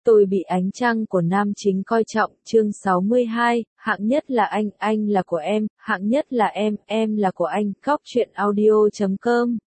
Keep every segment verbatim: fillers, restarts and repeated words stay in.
Tôi bị ánh trăng của nam chính coi trọng, chương sáu mươi hai, hạng nhất là anh, anh là của em, hạng nhất là em, em là của anh, Góc truyện audio chấm com.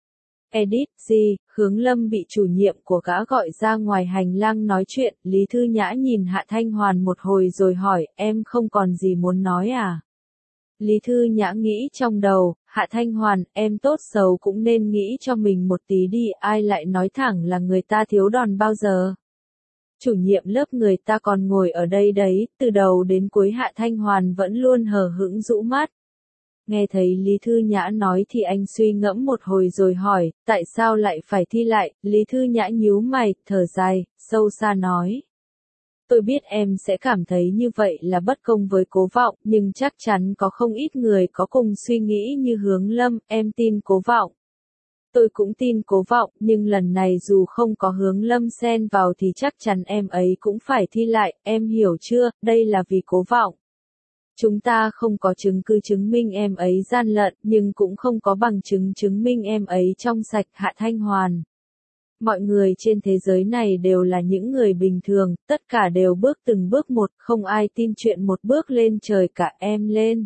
Edit, gì, Hướng Lâm bị chủ nhiệm của gã gọi ra ngoài hành lang nói chuyện, Lý Thư Nhã nhìn Hạ Thanh Hoàn một hồi rồi hỏi, em không còn gì muốn nói à? Lý Thư Nhã nghĩ trong đầu, Hạ Thanh Hoàn, em tốt xấu cũng nên nghĩ cho mình một tí đi, ai lại nói thẳng là người ta thiếu đòn bao giờ? Chủ nhiệm lớp người ta còn ngồi ở đây đấy, từ đầu đến cuối Hạ Thanh Hoàn vẫn luôn hờ hững rũ mắt. Nghe thấy Lý Thư Nhã nói thì anh suy ngẫm một hồi rồi hỏi, tại sao lại phải thi lại? Lý Thư Nhã nhíu mày, thở dài, sâu xa nói. Tôi biết em sẽ cảm thấy như vậy là bất công với Cố Vọng, nhưng chắc chắn có không ít người có cùng suy nghĩ như Hướng Lâm, em tin Cố Vọng. Tôi cũng tin Cố Vọng, nhưng lần này dù không có Hướng Lâm xen vào thì chắc chắn em ấy cũng phải thi lại, em hiểu chưa, đây là vì Cố Vọng. Chúng ta không có chứng cứ chứng minh em ấy gian lận, nhưng cũng không có bằng chứng chứng minh em ấy trong sạch. Hạ Thanh Hoàn. Mọi người trên thế giới này đều là những người bình thường, tất cả đều bước từng bước một, không ai tin chuyện một bước lên trời cả, em lên.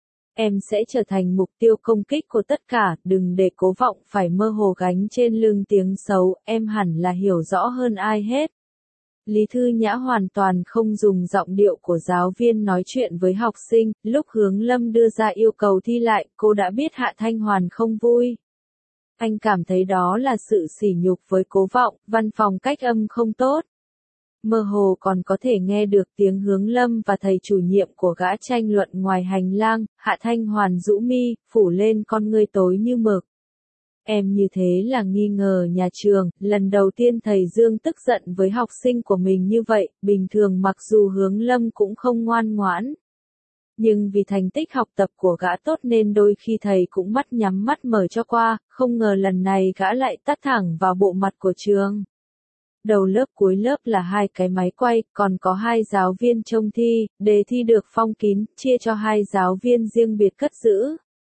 Em sẽ trở thành mục tiêu công kích của tất cả, đừng để Cố Vọng phải mơ hồ gánh trên lưng tiếng xấu, em hẳn là hiểu rõ hơn ai hết. Lý Thư Nhã hoàn toàn không dùng giọng điệu của giáo viên nói chuyện với học sinh, lúc Hướng Lâm đưa ra yêu cầu thi lại, cô đã biết Hạ Thanh Hoàn không vui. Anh cảm thấy đó là sự sỉ nhục với Cố Vọng, văn phòng cách âm không tốt. Mơ hồ còn có thể nghe được tiếng Hướng Lâm và thầy chủ nhiệm của gã tranh luận ngoài hành lang, Hạ Thanh Hoàn rũ mi, phủ lên con ngươi tối như mực. Em như thế là nghi ngờ nhà trường, lần đầu tiên thầy Dương tức giận với học sinh của mình như vậy, bình thường mặc dù Hướng Lâm cũng không ngoan ngoãn. Nhưng vì thành tích học tập của gã tốt nên đôi khi thầy cũng mắt nhắm mắt mở cho qua, không ngờ lần này gã lại tát thẳng vào bộ mặt của trường. Đầu lớp cuối lớp là hai cái máy quay, còn có hai giáo viên trông thi, đề thi được phong kín, chia cho hai giáo viên riêng biệt cất giữ.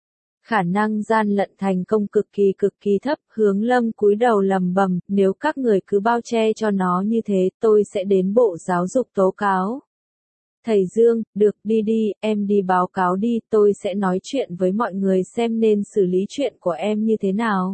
Khả năng gian lận thành công cực kỳ cực kỳ thấp, Hướng Lâm cúi đầu lầm bầm, nếu các người cứ bao che cho nó như thế, tôi sẽ đến Bộ Giáo dục tố cáo. Thầy Dương, được đi đi, em đi báo cáo đi, tôi sẽ nói chuyện với mọi người xem nên xử lý chuyện của em như thế nào.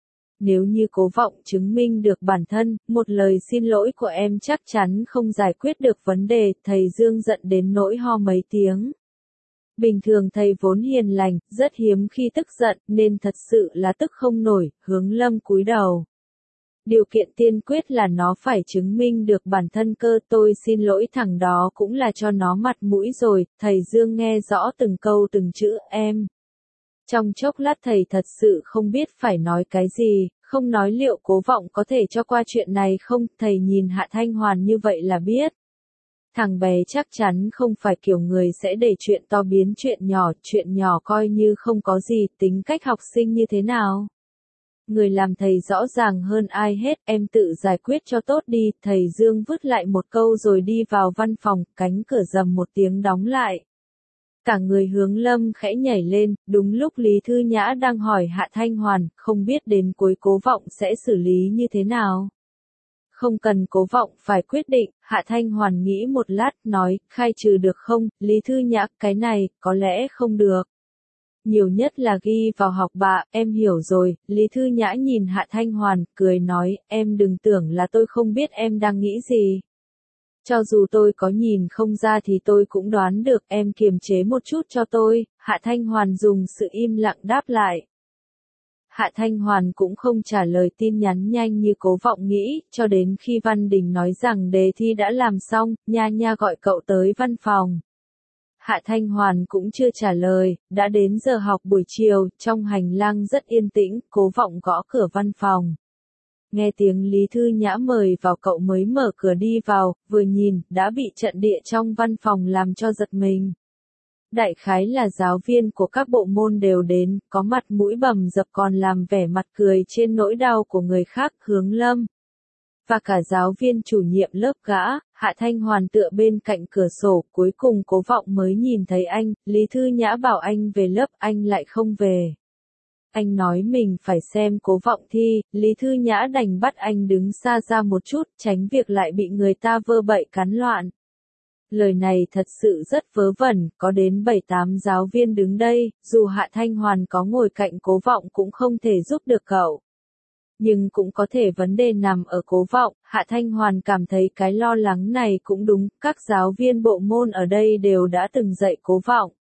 Nếu như Cố Vọng chứng minh được bản thân, một lời xin lỗi của em chắc chắn không giải quyết được vấn đề, thầy Dương giận đến nỗi ho mấy tiếng. Bình thường thầy vốn hiền lành, rất hiếm khi tức giận, nên thật sự là tức không nổi, Hướng Lâm cúi đầu. Điều kiện tiên quyết là nó phải chứng minh được bản thân cơ, tôi xin lỗi thằng đó cũng là cho nó mặt mũi rồi, thầy Dương nghe rõ từng câu từng chữ, em. Trong chốc lát thầy thật sự không biết phải nói cái gì, không nói liệu Cố Vọng có thể cho qua chuyện này không, thầy nhìn Hạ Thanh Hoàn như vậy là biết. Thằng bé chắc chắn không phải kiểu người sẽ để chuyện to biến chuyện nhỏ, chuyện nhỏ coi như không có gì, tính cách học sinh như thế nào. Người làm thầy rõ ràng hơn ai hết, em tự giải quyết cho tốt đi, thầy Dương vứt lại một câu rồi đi vào văn phòng, cánh cửa rầm một tiếng đóng lại. Cả người Hướng Lâm khẽ nhảy lên, đúng lúc Lý Thư Nhã đang hỏi Hạ Thanh Hoàn, không biết đến cuối Cố Vọng sẽ xử lý như thế nào. Không cần Cố Vọng phải quyết định, Hạ Thanh Hoàn nghĩ một lát, nói, khai trừ được không, Lý Thư Nhã, cái này, có lẽ không được. Nhiều nhất là ghi vào học bạ, em hiểu rồi, Lý Thư Nhã nhìn Hạ Thanh Hoàn, cười nói, em đừng tưởng là tôi không biết em đang nghĩ gì. Cho dù tôi có nhìn không ra thì tôi cũng đoán được, em kiềm chế một chút cho tôi, Hạ Thanh Hoàn dùng sự im lặng đáp lại. Hạ Thanh Hoàn cũng không trả lời tin nhắn nhanh như Cố Vọng nghĩ, cho đến khi Văn Đình nói rằng đề thi đã làm xong, nha nha gọi cậu tới văn phòng. Hạ Thanh Hoàn cũng chưa trả lời, đã đến giờ học buổi chiều, trong hành lang rất yên tĩnh, Cố Vọng gõ cửa văn phòng. Nghe tiếng Lý Thư Nhã mời vào cậu mới mở cửa đi vào, vừa nhìn, đã bị trận địa trong văn phòng làm cho giật mình. Đại khái là giáo viên của các bộ môn đều đến, có mặt mũi bầm dập còn làm vẻ mặt cười trên nỗi đau của người khác, Hướng Lâm. Và cả giáo viên chủ nhiệm lớp gã, Hạ Thanh Hoàn tựa bên cạnh cửa sổ, cuối cùng Cố Vọng mới nhìn thấy anh, Lý Thư Nhã bảo anh về lớp, anh lại không về. Anh nói mình phải xem Cố Vọng thi, Lý Thư Nhã đành bắt anh đứng xa ra một chút, tránh việc lại bị người ta vơ bậy cắn loạn. Lời này thật sự rất vớ vẩn, có đến bảy tám giáo viên đứng đây, dù Hạ Thanh Hoàn có ngồi cạnh Cố Vọng cũng không thể giúp được cậu. Nhưng cũng có thể vấn đề nằm ở Cố Vọng, Hạ Thanh Hoàn cảm thấy cái lo lắng này cũng đúng, các giáo viên bộ môn ở đây đều đã từng dạy Cố Vọng.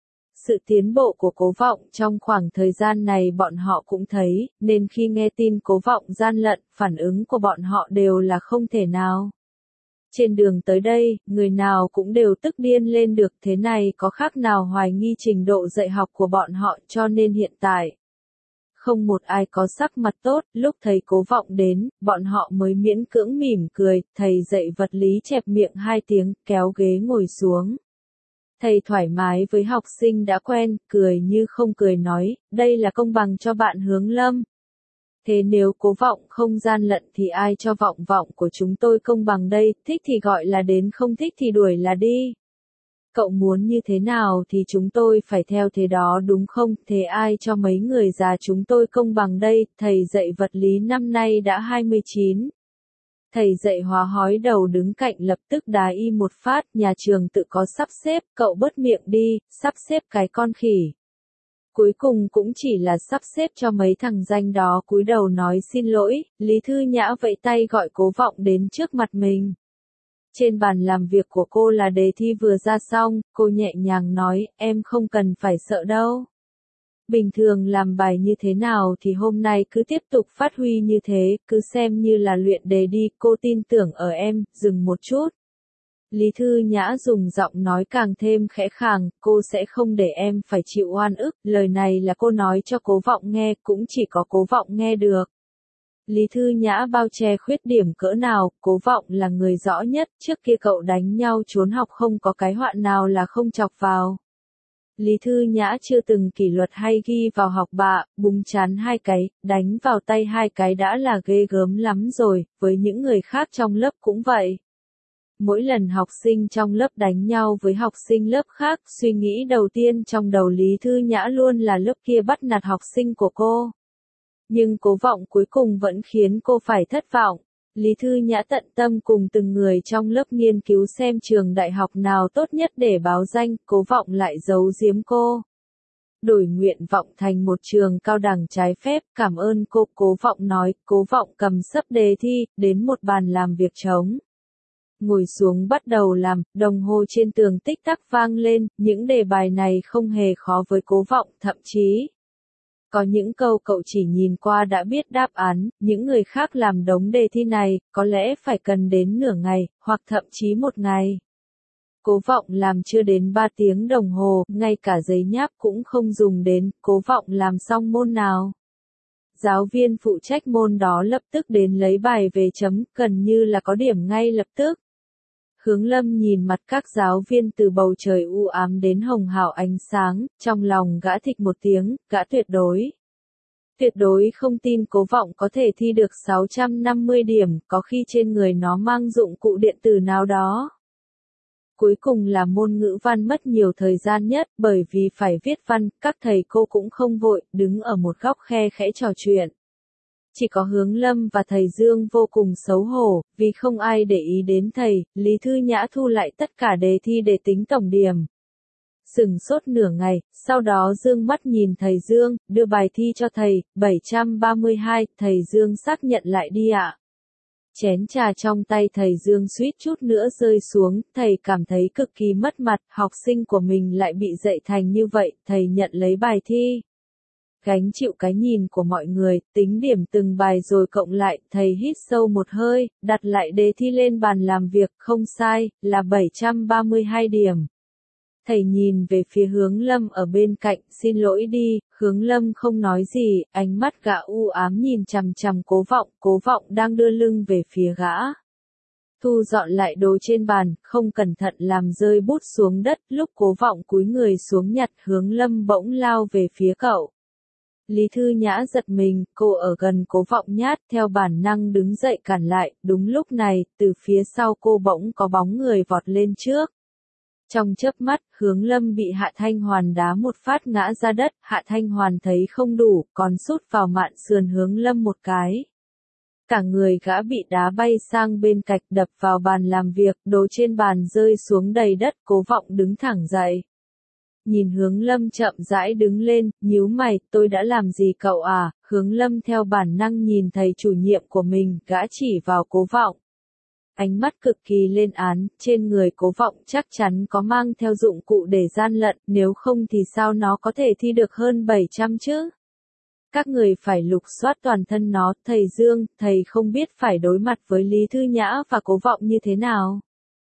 Sự tiến bộ của Cố Vọng trong khoảng thời gian này bọn họ cũng thấy, nên khi nghe tin Cố Vọng gian lận, phản ứng của bọn họ đều là không thể nào. Trên đường tới đây, người nào cũng đều tức điên lên được, thế này có khác nào hoài nghi trình độ dạy học của bọn họ, cho nên hiện tại không một ai có sắc mặt tốt, lúc thầy Cố Vọng đến, bọn họ mới miễn cưỡng mỉm cười, thầy dạy vật lý chẹp miệng hai tiếng, kéo ghế ngồi xuống. Thầy thoải mái với học sinh đã quen, cười như không cười nói, đây là công bằng cho bạn Hướng Lâm. Thế nếu Cố Vọng không gian lận thì ai cho Vọng Vọng của chúng tôi công bằng đây, thích thì gọi là đến, không thích thì đuổi là đi. Cậu muốn như thế nào thì chúng tôi phải theo thế đó đúng không, thế ai cho mấy người già chúng tôi công bằng đây, thầy dạy vật lý năm nay đã hai mươi chín. Thầy dạy hóa hói đầu đứng cạnh lập tức đá y một phát, nhà trường tự có sắp xếp, cậu bớt miệng đi, sắp xếp cái con khỉ. Cuối cùng cũng chỉ là sắp xếp cho mấy thằng danh đó cúi đầu nói xin lỗi, Lý Thư Nhã vẫy tay gọi Cố Vọng đến trước mặt mình. Trên bàn làm việc của cô là đề thi vừa ra xong, cô nhẹ nhàng nói, em không cần phải sợ đâu. Bình thường làm bài như thế nào thì hôm nay cứ tiếp tục phát huy như thế, cứ xem như là luyện đề đi, cô tin tưởng ở em, dừng một chút. Lý Thư Nhã dùng giọng nói càng thêm khẽ khàng, cô sẽ không để em phải chịu oan ức, lời này là cô nói cho Cố Vọng nghe, cũng chỉ có Cố Vọng nghe được. Lý Thư Nhã bao che khuyết điểm cỡ nào, Cố Vọng là người rõ nhất, trước kia cậu đánh nhau trốn học không có cái họa nào là không chọc vào. Lý Thư Nhã chưa từng kỷ luật hay ghi vào học bạ, búng chán hai cái, đánh vào tay hai cái đã là ghê gớm lắm rồi, với những người khác trong lớp cũng vậy. Mỗi lần học sinh trong lớp đánh nhau với học sinh lớp khác, suy nghĩ đầu tiên trong đầu Lý Thư Nhã luôn là lớp kia bắt nạt học sinh của cô. Nhưng Cố Vọng cuối cùng vẫn khiến cô phải thất vọng. Lý Thư Nhã tận tâm cùng từng người trong lớp nghiên cứu xem trường đại học nào tốt nhất để báo danh, Cố Vọng lại giấu giếm cô. Đổi nguyện vọng thành một trường cao đẳng trái phép, cảm ơn cô, Cố Vọng nói, Cố Vọng cầm sấp đề thi, đến một bàn làm việc trống. Ngồi xuống bắt đầu làm, đồng hồ trên tường tích tắc vang lên, những đề bài này không hề khó với Cố Vọng, thậm chí có những câu cậu chỉ nhìn qua đã biết đáp án, những người khác làm đống đề thi này, có lẽ phải cần đến nửa ngày, hoặc thậm chí một ngày. Cố Vọng làm chưa đến ba tiếng đồng hồ, ngay cả giấy nháp cũng không dùng đến, Cố Vọng làm xong môn nào. Giáo viên phụ trách môn đó lập tức đến lấy bài về chấm, gần như là có điểm ngay lập tức. Hướng Lâm nhìn mặt các giáo viên từ bầu trời u ám đến hồng hào ánh sáng, trong lòng gã thịch một tiếng, gã tuyệt đối. Tuyệt đối không tin Cố Vọng có thể thi được sáu trăm năm mươi điểm, có khi trên người nó mang dụng cụ điện tử nào đó. Cuối cùng là môn ngữ văn mất nhiều thời gian nhất, bởi vì phải viết văn, các thầy cô cũng không vội, đứng ở một góc khe khẽ trò chuyện. Chỉ có Hướng Lâm và thầy Dương vô cùng xấu hổ, vì không ai để ý đến thầy, Lý Thư Nhã thu lại tất cả đề thi để tính tổng điểm. Sừng sốt nửa ngày, sau đó dương mắt nhìn thầy Dương, đưa bài thi cho thầy, bảy trăm ba mươi hai, thầy Dương xác nhận lại đi ạ. Chén trà trong tay thầy Dương suýt chút nữa rơi xuống, thầy cảm thấy cực kỳ mất mặt, học sinh của mình lại bị dạy thành như vậy, thầy nhận lấy bài thi. Gánh chịu cái nhìn của mọi người, tính điểm từng bài rồi cộng lại, thầy hít sâu một hơi, đặt lại đề thi lên bàn làm việc, không sai, là bảy trăm ba mươi hai điểm. Thầy nhìn về phía Hướng Lâm ở bên cạnh, xin lỗi đi, Hướng Lâm không nói gì, ánh mắt gã u ám nhìn chằm chằm Cố Vọng, Cố Vọng đang đưa lưng về phía gã. Thu dọn lại đồ trên bàn, không cẩn thận làm rơi bút xuống đất, lúc Cố Vọng cúi người xuống nhặt, Hướng Lâm bỗng lao về phía cậu. Lý Thư Nhã giật mình, cô ở gần Cố Vọng nhát, theo bản năng đứng dậy cản lại, đúng lúc này, từ phía sau cô bỗng có bóng người vọt lên trước. Trong chớp mắt, Hướng Lâm bị Hạ Thanh Hoàn đá một phát ngã ra đất, Hạ Thanh Hoàn thấy không đủ, còn sút vào mạn sườn Hướng Lâm một cái. Cả người gã bị đá bay sang bên cạnh đập vào bàn làm việc, đồ trên bàn rơi xuống đầy đất, Cố Vọng đứng thẳng dậy. Nhìn Hướng Lâm chậm rãi đứng lên, nhíu mày, tôi đã làm gì cậu à? Hướng Lâm theo bản năng nhìn thầy chủ nhiệm của mình, gã chỉ vào Cố Vọng. Ánh mắt cực kỳ lên án, trên người Cố Vọng chắc chắn có mang theo dụng cụ để gian lận, nếu không thì sao nó có thể thi được hơn bảy trăm chứ? Các người phải lục soát toàn thân nó, thầy Dương, thầy không biết phải đối mặt với Lý Thư Nhã và Cố Vọng như thế nào.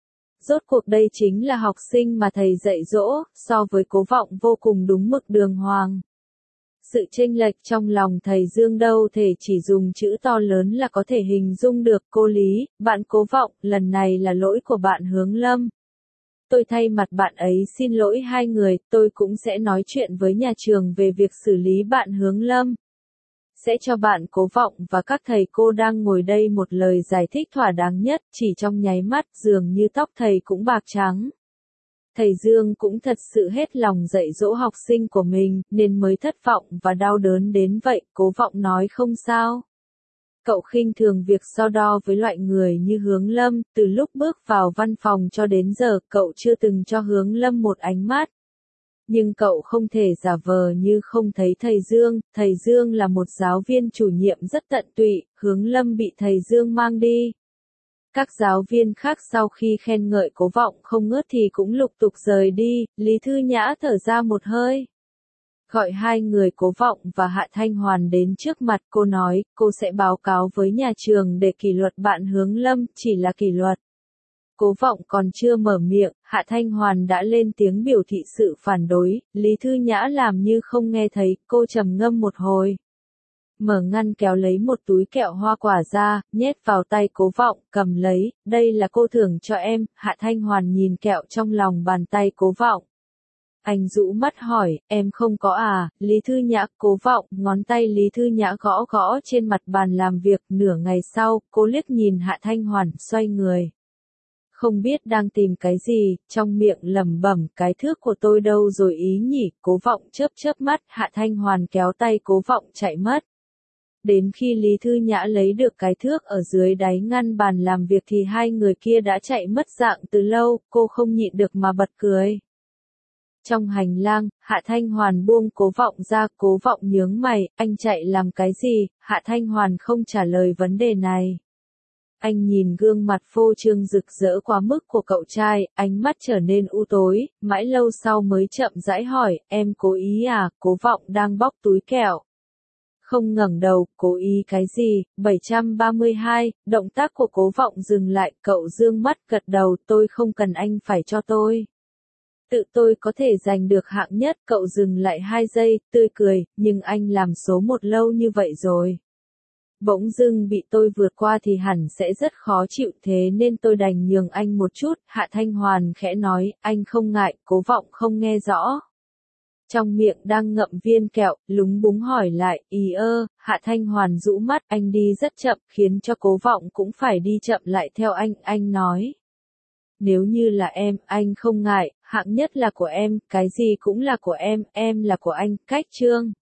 Rốt cuộc đây chính là học sinh mà thầy dạy dỗ, so với Cố Vọng vô cùng đúng mực đường hoàng. Sự chênh lệch trong lòng thầy Dương đâu thể chỉ dùng chữ to lớn là có thể hình dung được. Cô Lý, bạn Cố Vọng, lần này là lỗi của bạn Hướng Lâm. Tôi thay mặt bạn ấy xin lỗi hai người, tôi cũng sẽ nói chuyện với nhà trường về việc xử lý bạn Hướng Lâm. Sẽ cho bạn Cố Vọng và các thầy cô đang ngồi đây một lời giải thích thỏa đáng nhất, chỉ trong nháy mắt dường như tóc thầy cũng bạc trắng. Thầy Dương cũng thật sự hết lòng dạy dỗ học sinh của mình, nên mới thất vọng và đau đớn đến vậy. Cố Vọng nói không sao. Cậu khinh thường việc so đo với loại người như Hướng Lâm, từ lúc bước vào văn phòng cho đến giờ cậu chưa từng cho Hướng Lâm một ánh mắt. Nhưng cậu không thể giả vờ như không thấy thầy Dương, thầy Dương là một giáo viên chủ nhiệm rất tận tụy, Hướng Lâm bị thầy Dương mang đi. Các giáo viên khác sau khi khen ngợi Cố Vọng không ngớt thì cũng lục tục rời đi, Lý Thư Nhã thở ra một hơi. Gọi hai người Cố Vọng và Hạ Thanh Hoàn đến trước mặt, cô nói, cô sẽ báo cáo với nhà trường để kỷ luật bạn Hướng Lâm, chỉ là kỷ luật. Cố Vọng còn chưa mở miệng, Hạ Thanh Hoàn đã lên tiếng biểu thị sự phản đối, Lý Thư Nhã làm như không nghe thấy, cô trầm ngâm một hồi. Mở ngăn kéo lấy một túi kẹo hoa quả ra, nhét vào tay Cố Vọng, cầm lấy, đây là cô thưởng cho em. Hạ Thanh Hoàn nhìn kẹo trong lòng bàn tay Cố Vọng. Anh rũ mắt hỏi, em không có à? Lý Thư Nhã, Cố Vọng, ngón tay Lý Thư Nhã gõ gõ trên mặt bàn làm việc. Nửa ngày sau, cô liếc nhìn Hạ Thanh Hoàn, xoay người. Không biết đang tìm cái gì, trong miệng lẩm bẩm, cái thước của tôi đâu rồi ý nhỉ? Cố Vọng chớp chớp mắt, Hạ Thanh Hoàn kéo tay Cố Vọng chạy mất. Đến khi Lý Thư Nhã lấy được cái thước ở dưới đáy ngăn bàn làm việc thì hai người kia đã chạy mất dạng từ lâu, cô không nhịn được mà bật cười. Trong hành lang, Hạ Thanh Hoàn buông Cố Vọng ra, Cố Vọng nhướng mày, anh chạy làm cái gì? Hạ Thanh Hoàn không trả lời vấn đề này. Anh nhìn gương mặt phô trương rực rỡ quá mức của cậu trai, ánh mắt trở nên u tối, mãi lâu sau mới chậm rãi hỏi, em cố ý à? Cố Vọng đang bóc túi kẹo. Không ngẩng đầu, cố ý cái gì? bảy trăm ba mươi hai, động tác của Cố Vọng dừng lại, cậu dương mắt gật đầu, tôi không cần anh phải cho tôi. Tự tôi có thể giành được hạng nhất, cậu dừng lại hai giây, tươi cười, nhưng anh làm số một lâu như vậy rồi. Bỗng dưng bị tôi vượt qua thì hẳn sẽ rất khó chịu, thế nên tôi đành nhường anh một chút. Hạ Thanh Hoàn khẽ nói, anh không ngại. Cố Vọng không nghe rõ. Trong miệng đang ngậm viên kẹo, lúng búng hỏi lại, ý ơ. Hạ Thanh Hoàn rũ mắt, anh đi rất chậm, khiến cho Cố Vọng cũng phải đi chậm lại theo anh. Anh nói, nếu như là em, anh không ngại, hạng nhất là của em, cái gì cũng là của em, em là của anh. Cách chương